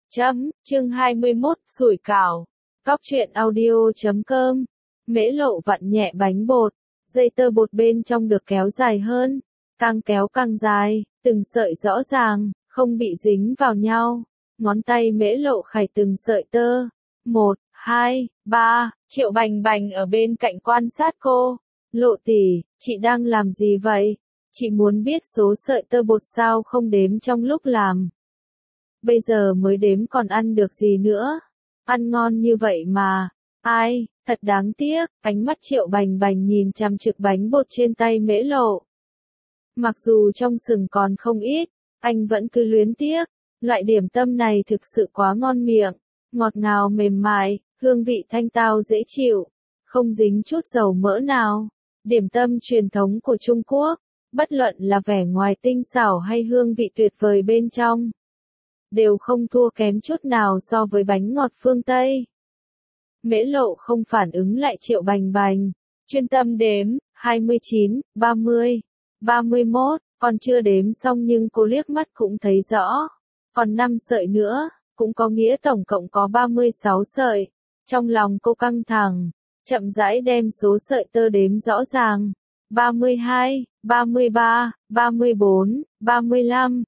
Chương 21, sủi cảo. Cóc truyện audio.com. Mễ Lộ vặn nhẹ bánh bột, dây tơ bột bên trong được kéo dài hơn, càng kéo càng dài, từng sợi rõ ràng, không bị dính vào nhau. Ngón tay Mễ Lộ khải từng sợi tơ. 1, 2, 3, Triệu Bành Bành ở bên cạnh quan sát cô. Lộ tỷ, chị đang làm gì vậy? Chị muốn biết số sợi tơ bột sao không đếm trong lúc làm. Bây giờ mới đếm còn ăn được gì nữa. Ăn ngon như vậy mà. Ai, thật đáng tiếc. Ánh mắt Triệu Bành Bành nhìn chằm trực bánh bột trên tay Mễ Lộ. Mặc dù trong sừng còn không ít, anh vẫn cứ luyến tiếc. Loại điểm tâm này thực sự quá ngon miệng. Ngọt ngào mềm mại, hương vị thanh tao dễ chịu. Không dính chút dầu mỡ nào. Điểm tâm truyền thống của Trung Quốc. Bất luận là vẻ ngoài tinh xảo hay hương vị tuyệt vời bên trong, đều không thua kém chút nào so với bánh ngọt phương Tây. Mễ Lộ không phản ứng lại Triệu Bành Bành, chuyên tâm đếm, 29, 30, 31, còn chưa đếm xong nhưng cô liếc mắt cũng thấy rõ. Còn 5 sợi nữa, cũng có nghĩa tổng cộng có 36 sợi. Trong lòng cô căng thẳng, chậm rãi đem số sợi tơ đếm rõ ràng. 32, 33, 34, 35,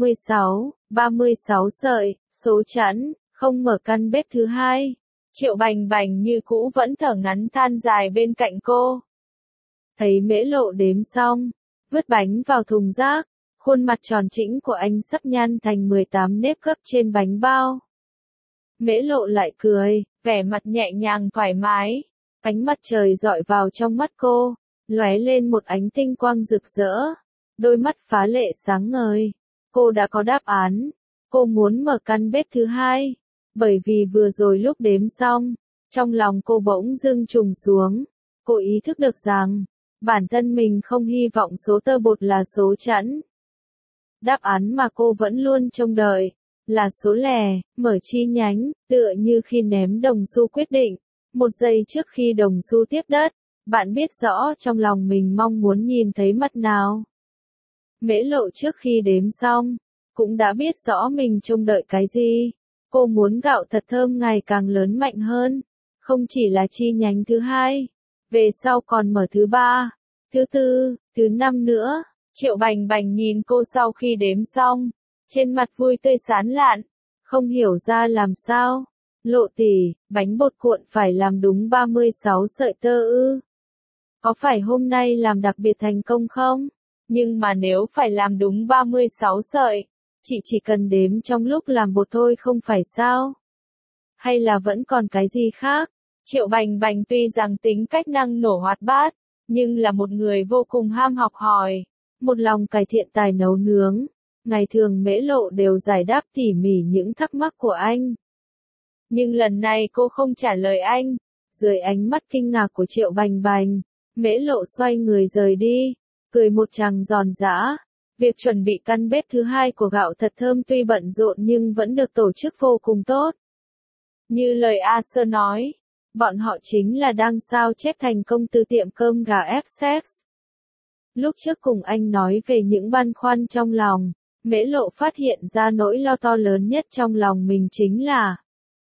36 sợi, số chẵn, không mở căn bếp thứ hai. Triệu Bành Bành như cũ vẫn thở ngắn than dài bên cạnh cô. Thấy Mễ Lộ đếm xong, vứt bánh vào thùng rác, khuôn mặt tròn trĩnh của anh sắp nhăn thành 18 nếp gấp trên bánh bao. Mễ Lộ lại cười, vẻ mặt nhẹ nhàng thoải mái. Ánh mặt trời dọi vào trong mắt cô, lóe lên một ánh tinh quang rực rỡ, đôi mắt phá lệ sáng ngời. Cô đã có đáp án, cô muốn mở căn bếp thứ hai, bởi vì vừa rồi lúc đếm xong, trong lòng cô bỗng dưng trùng xuống. Cô ý thức được rằng, bản thân mình không hy vọng số tơ bột là số chẵn. Đáp án mà cô vẫn luôn trông đợi, là số lẻ, mở chi nhánh, tựa như khi ném đồng xu quyết định. Một giây trước khi đồng xu tiếp đất, bạn biết rõ trong lòng mình mong muốn nhìn thấy mặt nào. Mễ Lộ trước khi đếm xong, cũng đã biết rõ mình trông đợi cái gì. Cô muốn gạo thật thơm ngày càng lớn mạnh hơn. Không chỉ là chi nhánh thứ hai, về sau còn mở thứ ba, thứ tư, thứ năm nữa. Triệu Bành Bành nhìn cô sau khi đếm xong, trên mặt vui tươi sán lạn, không hiểu ra làm sao. Lộ tỷ, bánh bột cuộn phải làm đúng 36 sợi tơ ư? Có phải hôm nay làm đặc biệt thành công không? Nhưng mà nếu phải làm đúng 36 sợi, chị chỉ cần đếm trong lúc làm bột thôi không phải sao? Hay là vẫn còn cái gì khác? Triệu Bành Bành tuy rằng tính cách năng nổ hoạt bát, nhưng là một người vô cùng ham học hỏi, một lòng cải thiện tài nấu nướng. Ngày thường Mễ Lộ đều giải đáp tỉ mỉ những thắc mắc của anh. Nhưng lần này cô không trả lời anh. Dưới ánh mắt kinh ngạc của Triệu Bành Bành, Mễ Lộ xoay người rời đi, cười một tràng giòn giã. Việc chuẩn bị căn bếp thứ hai của gạo thật thơm tuy bận rộn nhưng vẫn được tổ chức vô cùng tốt. Như lời A Sơ nói, bọn họ chính là đang sao chép thành công từ tiệm cơm gà Essex. Lúc trước cùng anh nói về những băn khoăn trong lòng, Mễ Lộ phát hiện ra nỗi lo to lớn nhất trong lòng mình chính là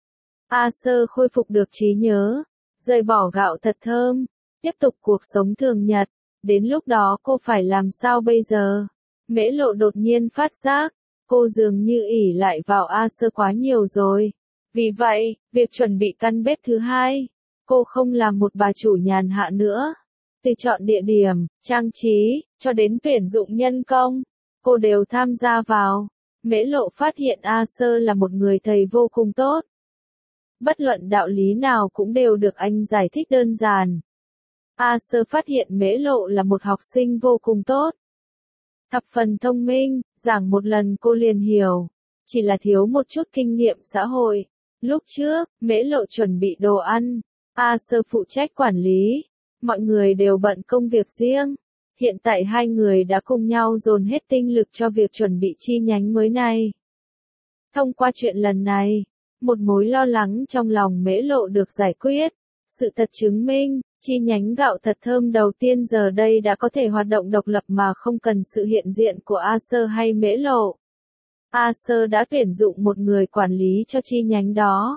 A Sơ khôi phục được trí nhớ, rời bỏ gạo thật thơm, tiếp tục cuộc sống thường nhật. Đến lúc đó cô phải làm sao bây giờ? Mễ Lộ đột nhiên phát giác, cô dường như ỷ lại vào A Sơ quá nhiều rồi. Vì vậy, việc chuẩn bị căn bếp thứ hai, cô không làm một bà chủ nhàn hạ nữa. Từ chọn địa điểm, trang trí, cho đến tuyển dụng nhân công, cô đều tham gia vào. Mễ Lộ phát hiện A Sơ là một người thầy vô cùng tốt. Bất luận đạo lý nào cũng đều được anh giải thích đơn giản. A Sơ phát hiện Mễ Lộ là một học sinh vô cùng tốt. Thập phần thông minh, giảng một lần cô liền hiểu. Chỉ là thiếu một chút kinh nghiệm xã hội. Lúc trước, Mễ Lộ chuẩn bị đồ ăn. A Sơ phụ trách quản lý. Mọi người đều bận công việc riêng. Hiện tại hai người đã cùng nhau dồn hết tinh lực cho việc chuẩn bị chi nhánh mới này. Thông qua chuyện lần này, một mối lo lắng trong lòng Mễ Lộ được giải quyết. Sự thật chứng minh, chi nhánh gạo thật thơm đầu tiên giờ đây đã có thể hoạt động độc lập mà không cần sự hiện diện của A Sơ hay Mễ Lộ. Acer đã tuyển dụng một người quản lý cho chi nhánh đó.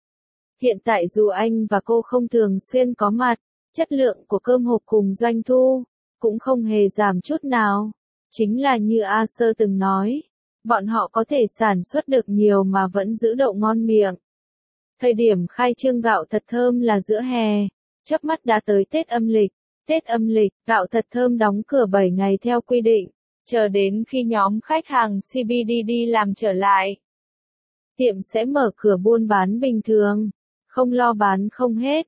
Hiện tại dù anh và cô không thường xuyên có mặt, chất lượng của cơm hộp cùng doanh thu cũng không hề giảm chút nào. Chính là như Acer từng nói, bọn họ có thể sản xuất được nhiều mà vẫn giữ độ ngon miệng. Thời điểm khai trương gạo thật thơm là giữa hè, chớp mắt đã tới Tết âm lịch. Tết âm lịch, gạo thật thơm đóng cửa 7 ngày theo quy định, chờ đến khi nhóm khách hàng CBDD làm trở lại. Tiệm sẽ mở cửa buôn bán bình thường, không lo bán không hết.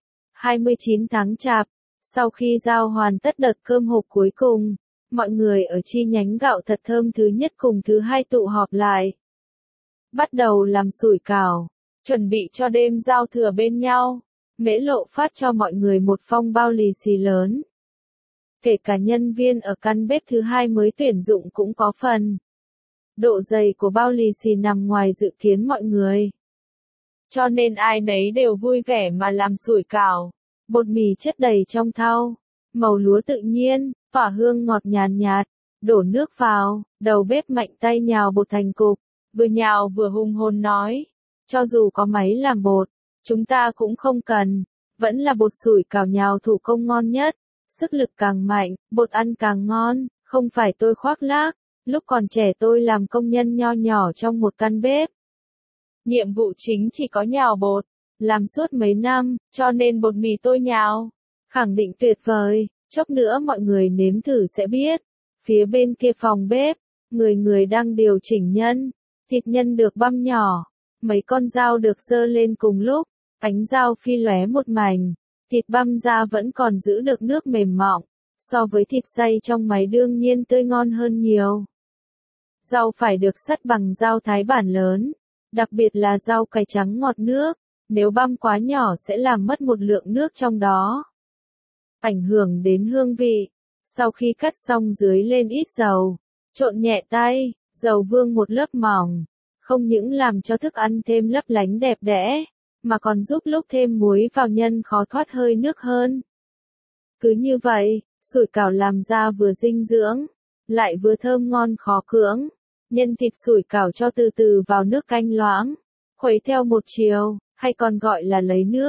29 tháng Chạp, sau khi giao hoàn tất đợt cơm hộp cuối cùng, mọi người ở chi nhánh gạo thật thơm thứ nhất cùng thứ hai tụ họp lại. Bắt đầu làm sủi cảo, chuẩn bị cho đêm giao thừa bên nhau. Mễ Lộ phát cho mọi người một phong bao lì xì lớn. Kể cả nhân viên ở căn bếp thứ hai mới tuyển dụng cũng có phần. Độ dày của bao lì xì nằm ngoài dự kiến mọi người. Cho nên ai nấy đều vui vẻ mà làm sủi cảo. Bột mì chất đầy trong thau, màu lúa tự nhiên, tỏa hương ngọt nhàn nhạt, đổ nước vào, đầu bếp mạnh tay nhào bột thành cục, vừa nhào vừa hùng hồn nói, cho dù có máy làm bột, chúng ta cũng không cần, vẫn là bột sủi cảo nhào thủ công ngon nhất, sức lực càng mạnh, bột ăn càng ngon, không phải tôi khoác lác, lúc còn trẻ tôi làm công nhân nho nhỏ trong một căn bếp. Nhiệm vụ chính chỉ có nhào bột, làm suốt mấy năm, cho nên bột mì tôi nhào, khẳng định tuyệt vời, chốc nữa mọi người nếm thử sẽ biết. Phía bên kia phòng bếp, người đang điều chỉnh nhân, thịt nhân được băm nhỏ, mấy con dao được giơ lên cùng lúc, ánh dao phi lóe một mảnh, thịt băm ra vẫn còn giữ được nước mềm mọng, so với thịt xay trong máy đương nhiên tươi ngon hơn nhiều. Rau phải được sắt bằng dao thái bản lớn, đặc biệt là rau cải trắng ngọt nước, nếu băm quá nhỏ sẽ làm mất một lượng nước trong đó, ảnh hưởng đến hương vị. Sau khi cắt xong dưới lên ít dầu, trộn nhẹ tay, dầu vương một lớp mỏng, không những làm cho thức ăn thêm lấp lánh đẹp đẽ, mà còn giúp lúc thêm muối vào nhân khó thoát hơi nước hơn. Cứ như vậy, sủi cảo làm ra vừa dinh dưỡng, lại vừa thơm ngon khó cưỡng. Nhân thịt sủi cảo cho từ từ vào nước canh loãng, khuấy theo một chiều, hay còn gọi là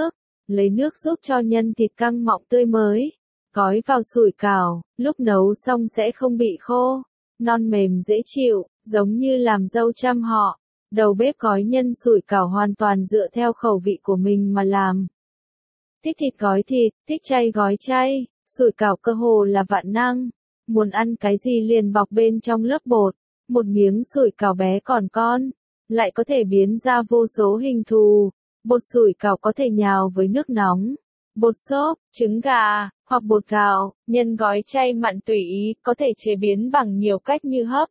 lấy nước giúp cho nhân thịt căng mọng tươi mới. Gói vào sủi cảo, lúc nấu xong sẽ không bị khô, non mềm dễ chịu, giống như làm dâu trăm họ. Đầu bếp gói nhân sủi cảo hoàn toàn dựa theo khẩu vị của mình mà làm. Thích thịt gói thịt, thích chay gói chay, sủi cảo cơ hồ là vạn năng. Muốn ăn cái gì liền bọc bên trong lớp bột, một miếng sủi cảo bé còn con, lại có thể biến ra vô số hình thù. Bột sủi cảo có thể nhào với nước nóng, bột xốp, trứng gà, hoặc bột gạo, nhân gói chay mặn tùy ý, có thể chế biến bằng nhiều cách như hấp,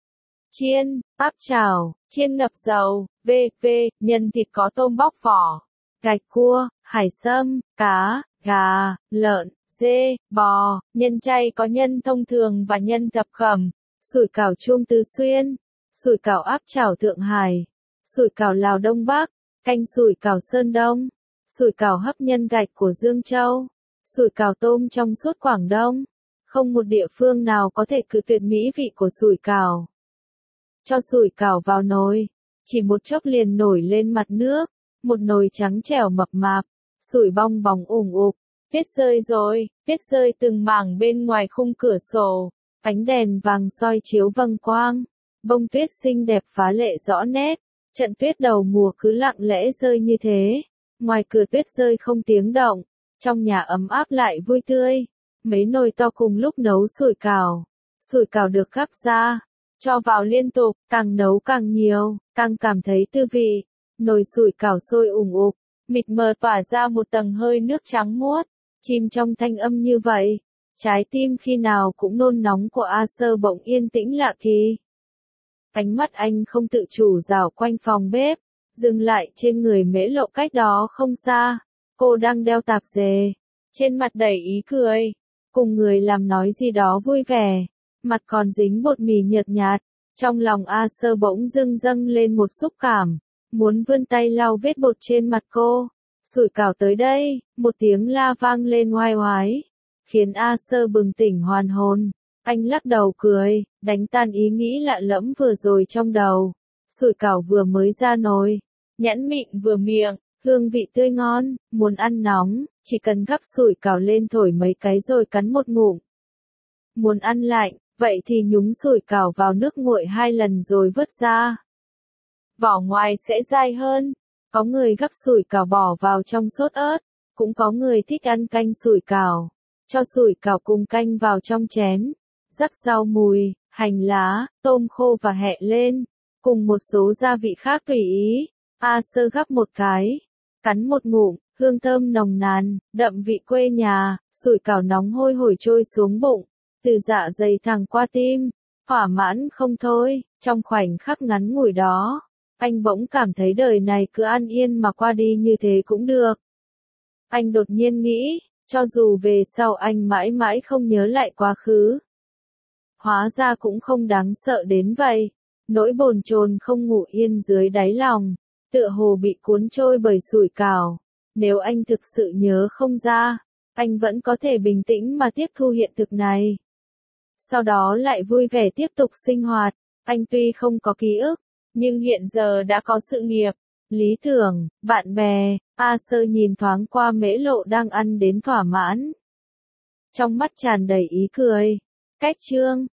chiên, áp chảo, chiên ngập dầu, v.v. Nhân thịt có tôm bóc vỏ, gạch cua, hải sâm, cá, gà, lợn, dê, bò. Nhân chay có nhân thông thường và nhân thập cẩm, sủi cảo chuông Tứ Xuyên, sủi cảo áp chảo Thượng Hải, sủi cảo Lào Đông Bắc, canh sủi cảo Sơn Đông, sủi cảo hấp nhân gạch của Dương Châu, sủi cảo tôm trong suốt Quảng Đông. Không một địa phương nào có thể cự tuyệt mỹ vị của sủi cảo. Cho sủi cảo vào nồi, chỉ một chốc liền nổi lên mặt nước, một nồi trắng trẻo mập mạp, sủi bong bóng ủng ục. Tuyết rơi rồi, tuyết rơi từng mảng bên ngoài khung cửa sổ, ánh đèn vàng soi chiếu vầng quang, bông tuyết xinh đẹp phá lệ rõ nét. Trận tuyết đầu mùa cứ lặng lẽ rơi như thế, ngoài cửa tuyết rơi không tiếng động, trong nhà ấm áp lại vui tươi. Mấy nồi to cùng lúc nấu sủi cảo được gắp ra, cho vào liên tục, càng nấu càng nhiều, càng cảm thấy tư vị. Nồi sủi cảo sôi ủng ục, mịt mờ tỏa ra một tầng hơi nước trắng muốt, chìm trong thanh âm như vậy, trái tim khi nào cũng nôn nóng của Acer bỗng yên tĩnh lạ kỳ. Ánh mắt anh không tự chủ dạo quanh phòng bếp, dừng lại trên người Mễ Lộ cách đó không xa. Cô đang đeo tạp dề, trên mặt đầy ý cười, cùng người làm nói gì đó vui vẻ, mặt còn dính bột mì nhợt nhạt. Trong lòng Acer bỗng dâng lên một xúc cảm, muốn vươn tay lau vết bột trên mặt cô. Sủi cảo tới đây, một tiếng la vang lên oai oái, khiến Acer bừng tỉnh hoàn hồn. Anh lắc đầu cười, đánh tan ý nghĩ lạ lẫm vừa rồi trong đầu. sủi cảo vừa mới ra nồi, nhẵn mịn vừa miệng, hương vị tươi ngon, muốn ăn nóng, chỉ cần gắp sủi cảo lên thổi mấy cái rồi cắn một ngụm. Muốn ăn lạnh, vậy thì nhúng sủi cảo vào nước nguội 2 lần rồi vớt ra. Vỏ ngoài sẽ dai hơn. Có người gắp sủi cảo bỏ vào trong sốt ớt, cũng có người thích ăn canh sủi cảo. Cho sủi cảo cùng canh vào trong chén, rắc rau mùi, hành lá, tôm khô và hẹ lên, cùng một số gia vị khác tùy ý. A Sơ gắp một cái, cắn một ngụm, hương thơm nồng nàn, đậm vị quê nhà, sủi cảo nóng hôi hổi trôi xuống bụng, từ dạ dày thẳng qua tim, thỏa mãn không thôi. Trong khoảnh khắc ngắn ngủi đó, anh bỗng cảm thấy đời này cứ an yên mà qua đi như thế cũng được. Anh đột nhiên nghĩ, cho dù về sau anh mãi mãi không nhớ lại quá khứ, hóa ra cũng không đáng sợ đến vậy. Nỗi bồn chồn không ngủ yên dưới đáy lòng, tựa hồ bị cuốn trôi bởi sủi cảo. Nếu anh thực sự nhớ không ra, anh vẫn có thể bình tĩnh mà tiếp thu hiện thực này. Sau đó lại vui vẻ tiếp tục sinh hoạt. Anh tuy không có ký ức, nhưng hiện giờ đã có sự nghiệp, lý tưởng, bạn bè. A Sơ nhìn thoáng qua Mễ Lộ đang ăn đến thỏa mãn, trong mắt tràn đầy ý cười. Cách chương